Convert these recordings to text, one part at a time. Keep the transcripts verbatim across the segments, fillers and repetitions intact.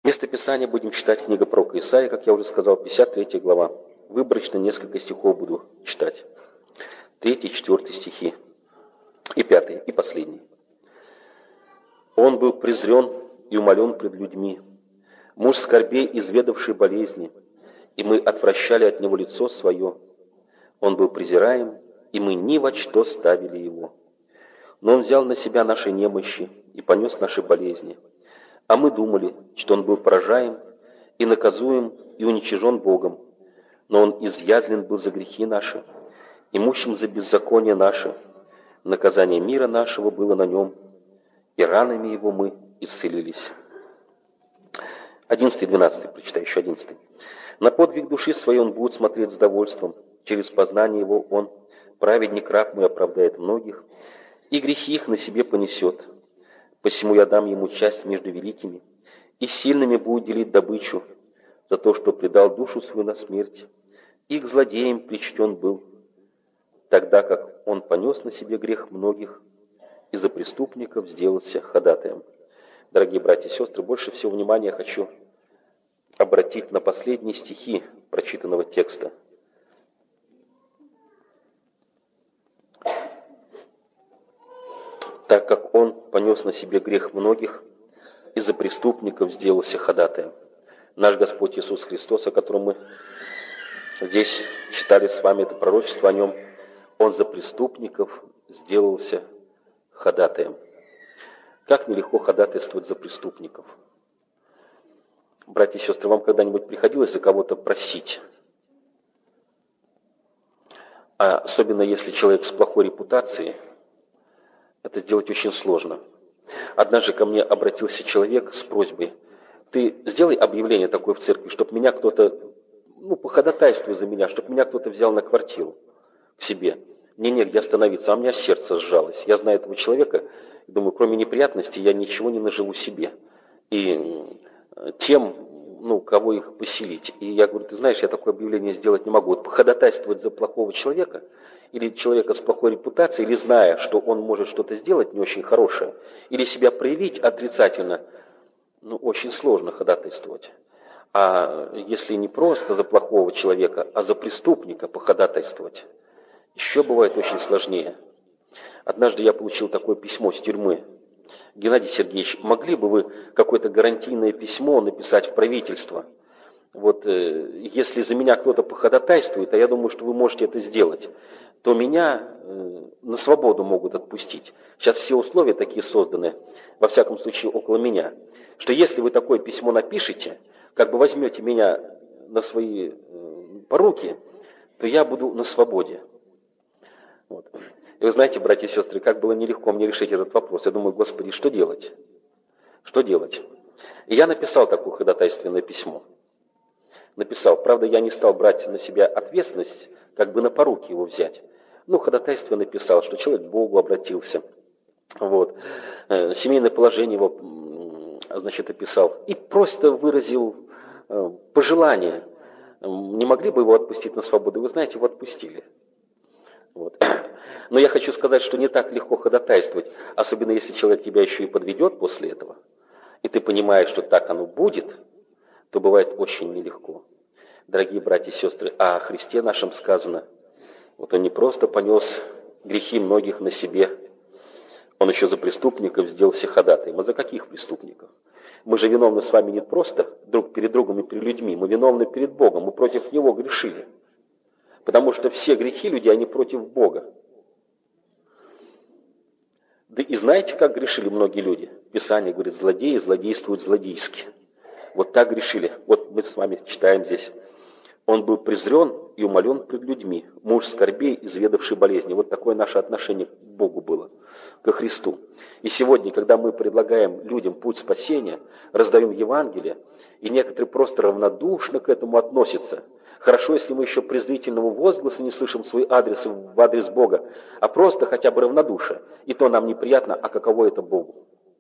Место Писания будем читать книга пророка Исаии, как я уже сказал, пятьдесят третья глава. Выборочно несколько стихов буду читать. Третий, четвертый стихи. И пятый, и последний. «Он был презрен и умолен пред людьми, муж скорбей, изведавший болезни, и мы отвращали от него лицо свое. Он был презираем, и мы ни во что ставили его. Но он взял на себя наши немощи и понес наши болезни. А мы думали, что он был поражаем и наказуем и уничижен Богом. Но он изъязлен был за грехи наши, и мучим за беззаконие наше. Наказание мира нашего было на нем, и ранами его мы исцелились». Одиннадцатый, двенадцатый, прочитай еще одиннадцатый. «На подвиг души своей он будет смотреть с довольством, через познание его он, праведник раб мой, оправдает многих, и грехи их на себе понесет. Посему я дам ему часть между великими, и сильными будет делить добычу за то, что предал душу свою на смерть, и к злодеям причтен был, тогда как он понес на себе грех многих, и за преступников сделался ходатаем». Дорогие братья и сестры, больше всего внимания хочу обратить на последние стихи прочитанного текста. «Так как он понес на себе грех многих, и за преступников сделался ходатаем». Наш Господь Иисус Христос, о котором мы здесь читали с вами это пророчество о нем, он за преступников сделался ходатаем. Как нелегко ходатайствовать за преступников. Братья и сестры, вам когда-нибудь приходилось за кого-то просить? А особенно если человек с плохой репутацией, это сделать очень сложно. Однажды ко мне обратился человек с просьбой: ты сделай объявление такое в церкви, чтобы меня кто-то, ну, походатайствуй за меня, чтобы меня кто-то взял на квартиру к себе. Мне негде остановиться, а у меня сердце сжалось. Я знаю этого человека, и думаю, кроме неприятностей я ничего не наживу себе. И тем, ну, кого их поселить. И я говорю, ты знаешь, я такое объявление сделать не могу. Вот походатайствовать за плохого человека, или человека с плохой репутацией, или зная, что он может что-то сделать не очень хорошее, или себя проявить отрицательно, ну, очень сложно ходатайствовать. А если не просто за плохого человека, а за преступника походатайствовать, еще бывает очень сложнее. Однажды я получил такое письмо с тюрьмы. Геннадий Сергеевич, могли бы вы какое-то гарантийное письмо написать в правительство? Вот э, если за меня кто-то походатайствует, а я думаю, что вы можете это сделать, то меня э, на свободу могут отпустить. Сейчас все условия такие созданы, во всяком случае около меня, что если вы такое письмо напишете, как бы возьмете меня на свои э, поруки, то я буду на свободе. Вот. И вы знаете, братья и сестры, как было нелегко мне решить этот вопрос. Я думаю, Господи, что делать? Что делать? И я написал такое ходатайственное письмо. Написал. Правда, я не стал брать на себя ответственность, как бы на поруки его взять. Ну, ходатайство написал, что человек к Богу обратился. Вот. Семейное положение его, значит, описал. И просто выразил пожелание. Не могли бы его отпустить на свободу? Вы знаете, его отпустили. Вот. Но я хочу сказать, что не так легко ходатайствовать, особенно если человек тебя еще и подведет после этого, и ты понимаешь, что так оно будет, то бывает очень нелегко. Дорогие братья и сестры, а о Христе нашем сказано, вот он не просто понес грехи многих на себе, он еще за преступников сделался ходатаем. А за каких преступников? Мы же виновны с вами не просто друг перед другом и перед людьми, мы виновны перед Богом, мы против Него грешили. Потому что все грехи людей, они против Бога. Да и знаете, как грешили многие люди? Писание говорит, злодеи злодействуют злодейски. Вот так грешили. Вот мы с вами читаем здесь. Он был презрен и умолен пред людьми, муж скорбей, изведавший болезни. Вот такое наше отношение к Богу было, ко Христу. И сегодня, когда мы предлагаем людям путь спасения, раздаем Евангелие, и некоторые просто равнодушно к этому относятся. Хорошо, если мы еще презрительного возгласа не слышим в свой адрес в адрес Бога, а просто хотя бы равнодушие. И то нам неприятно, а каково это Богу?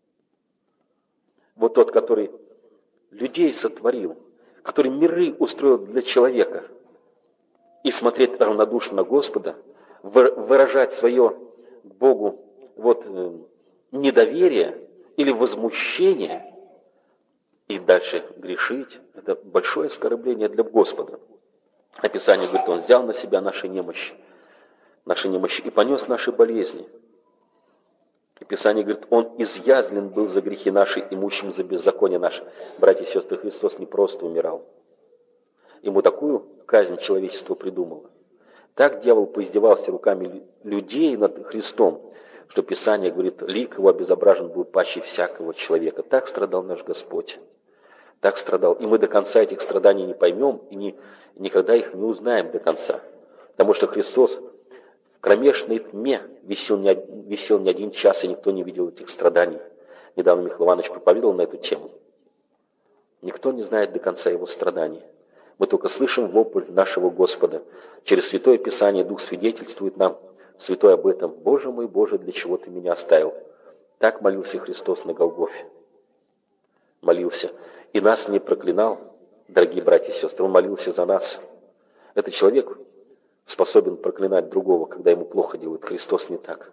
Вот тот, который людей сотворил, который миры устроил для человека, и смотреть равнодушно на Господа, выражать свое к Богу вот, недоверие или возмущение, и дальше грешить, это большое оскорбление для Господа. Описание говорит, Он взял на себя наши немощи, наши немощи и понес наши болезни. И Писание говорит, Он изъязлен был за грехи наши и мучим за беззаконие наше. Братья и сестры, Христос не просто умирал. Ему такую казнь человечество придумало. Так дьявол поиздевался руками людей над Христом, что Писание говорит, лик его обезображен был паче всякого человека. Так страдал наш Господь. Так страдал. И мы до конца этих страданий не поймем и не, никогда их не узнаем до конца. Потому что Христос в кромешной тьме висел не, висел не один час, и никто не видел этих страданий. Недавно Михаил Иванович проповедовал на эту тему. Никто не знает до конца его страданий. Мы только слышим вопль нашего Господа. Через Святое Писание Дух свидетельствует нам, Святой об этом. «Боже мой, Боже, для чего Ты меня оставил?» Так молился Христос на Голгофе. Молился. И нас не проклинал, дорогие братья и сестры. Он молился за нас. Этот человек способен проклинать другого, когда ему плохо делают. Христос не так.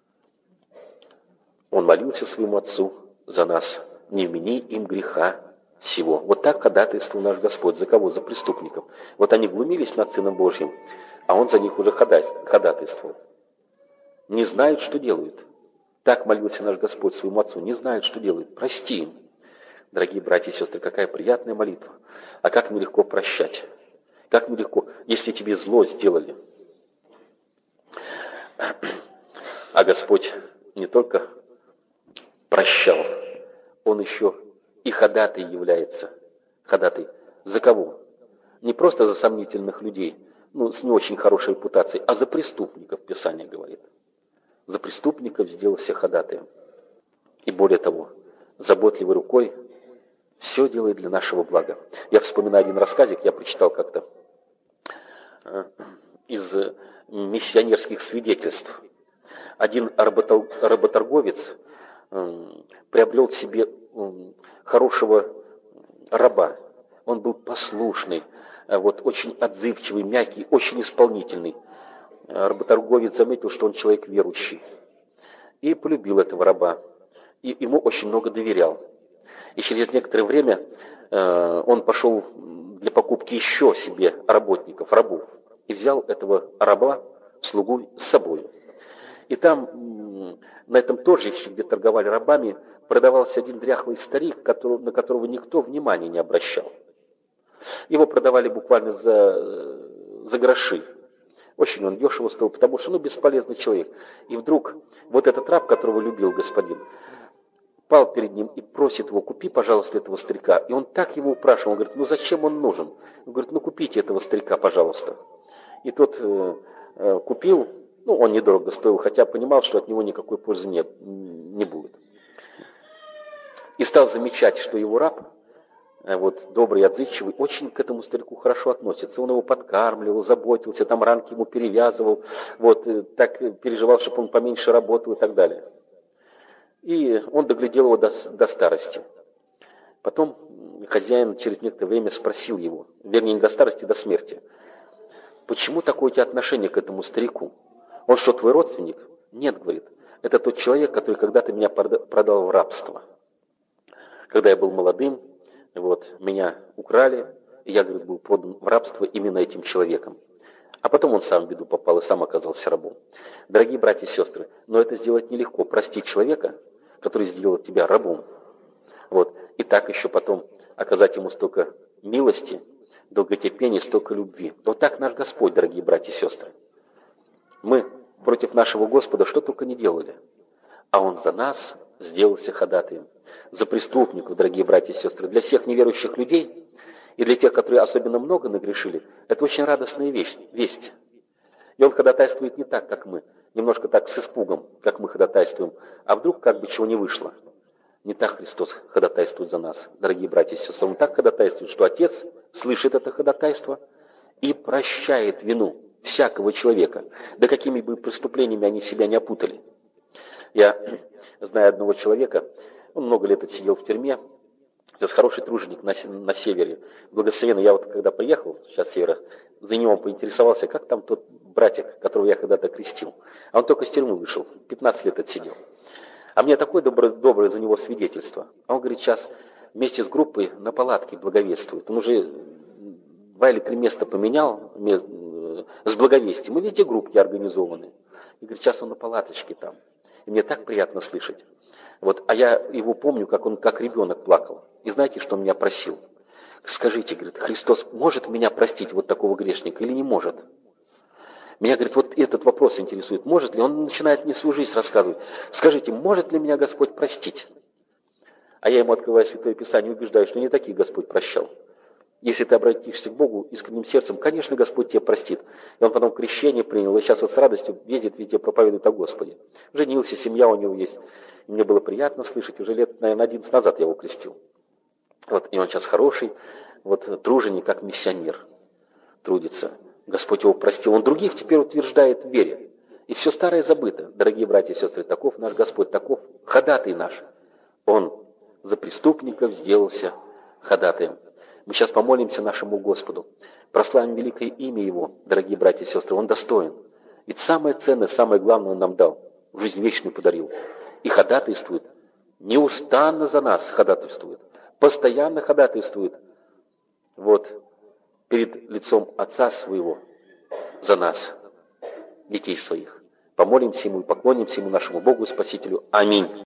Он молился своему Отцу за нас. «Не вмени им греха сего». Вот так ходатайствовал наш Господь. За кого? За преступников. Вот они глумились над Сыном Божьим, а Он за них уже ходатайствовал. Не знают, что делают. Так молился наш Господь своему Отцу. Не знают, что делают. Прости им. Дорогие братья и сестры, какая приятная молитва. А как нелегко прощать. Как нелегко, если тебе зло сделали. А Господь не только прощал, Он еще и ходатай является. Ходатай. За кого? Не просто за сомнительных людей, ну, с не очень хорошей репутацией, а за преступников, Писание говорит. За преступников сделался ходатаем. И более того, заботливой рукой все делает для нашего блага. Я вспоминаю один рассказик, я прочитал как-то из миссионерских свидетельств. Один работорговец приобрел себе хорошего раба. Он был послушный, вот, очень отзывчивый, мягкий, очень исполнительный. Работорговец заметил, что он человек верующий, и полюбил этого раба, и ему очень много доверял. И через некоторое время э, он пошел для покупки еще себе работников, рабов, и взял этого раба, слугу, с собой. И там, м, на этом торжище, где торговали рабами, продавался один дряхлый старик, который, на которого никто внимания не обращал. Его продавали буквально за, за гроши. Очень он дешево стоил, потому что, ну, бесполезный человек. И вдруг вот этот раб, которого любил господин, пал перед ним и просит его: купи, пожалуйста, этого старика. И он так его упрашивал, он говорит: ну зачем он нужен? Он говорит: ну купите этого старика, пожалуйста. И тот э, э, купил, ну он недорого стоил, хотя понимал, что от него никакой пользы не, не будет. И стал замечать, что его раб, э, вот добрый, отзывчивый, очень к этому старику хорошо относится. Он его подкармливал, заботился, там ранки ему перевязывал, вот, э, так переживал, чтобы он поменьше работал и так далее. И он доглядел его до, до старости. Потом хозяин через некоторое время спросил его, вернее, не до старости, до смерти: почему такое у тебя отношение к этому старику? Он что, твой родственник? Нет, говорит, это тот человек, который когда-то меня продал в рабство. Когда я был молодым, вот, меня украли, и я, говорит, был продан в рабство именно этим человеком. А потом он сам в беду попал и сам оказался рабом. Дорогие братья и сестры, но это сделать нелегко. Простить человека, который сделал тебя рабом. Вот. И так еще потом оказать ему столько милости, долготерпения, столько любви. Вот так наш Господь, дорогие братья и сестры. Мы против нашего Господа что только не делали. А Он за нас сделался ходатаем. За преступников, дорогие братья и сестры. Для всех неверующих людей и для тех, которые особенно много нагрешили, это очень радостная весть. И Он ходатайствует не так, как мы, немножко так с испугом, как мы ходатайствуем, а вдруг как бы чего не вышло. Не так Христос ходатайствует за нас, дорогие братья и сестры. Он так ходатайствует, что Отец слышит это ходатайство и прощает вину всякого человека, да какими бы преступлениями они себя не опутали. Я знаю одного человека, он много лет отсидел в тюрьме. Сейчас хороший труженик на, на севере. Благословенно, я вот когда приехал, сейчас с севера, за него поинтересовался, как там тот братик, которого я когда-то крестил. А он только с тюрьмы вышел, пятнадцать лет отсидел. А мне такое доброе, доброе за него свидетельство. А он говорит: сейчас вместе с группой на палатке благовествует. Он уже два или три места поменял с благовестием. И везде группки организованы. И говорит, сейчас он на палаточке там. И мне так приятно слышать. Вот, а я его помню, как он как ребенок плакал. И знаете, что он меня просил? Скажите, говорит, Христос может меня простить, вот такого грешника, или не может? Меня, говорит, вот этот вопрос интересует. Может ли? Он начинает мне свою жизнь рассказывать. Скажите, может ли меня Господь простить? А я ему открываю Святое Писание и убеждаю, что не таких Господь прощал. Если ты обратишься к Богу искренним сердцем, конечно, Господь тебя простит. И он потом крещение принял, и сейчас вот с радостью ездит, везде проповедует о Господе. Женился, семья у него есть. И мне было приятно слышать, уже лет, наверное, одиннадцать назад я его крестил. Вот, и он сейчас хороший, вот, труженик, как миссионер, трудится. Господь его простил. Он других теперь утверждает в вере. И все старое забыто. Дорогие братья и сестры, таков наш Господь, таков ходатай наш. Он за преступников сделался ходатаем. Мы сейчас помолимся нашему Господу. Прославим великое имя Его, дорогие братья и сестры. Он достоин. Ведь самое ценное, самое главное Он нам дал. Жизнь вечную подарил. И ходатайствует. Неустанно за нас ходатайствует. Постоянно ходатайствует. Вот. Перед лицом Отца Своего. За нас. Детей своих. Помолимся Ему и поклонимся Ему, нашему Богу и Спасителю. Аминь.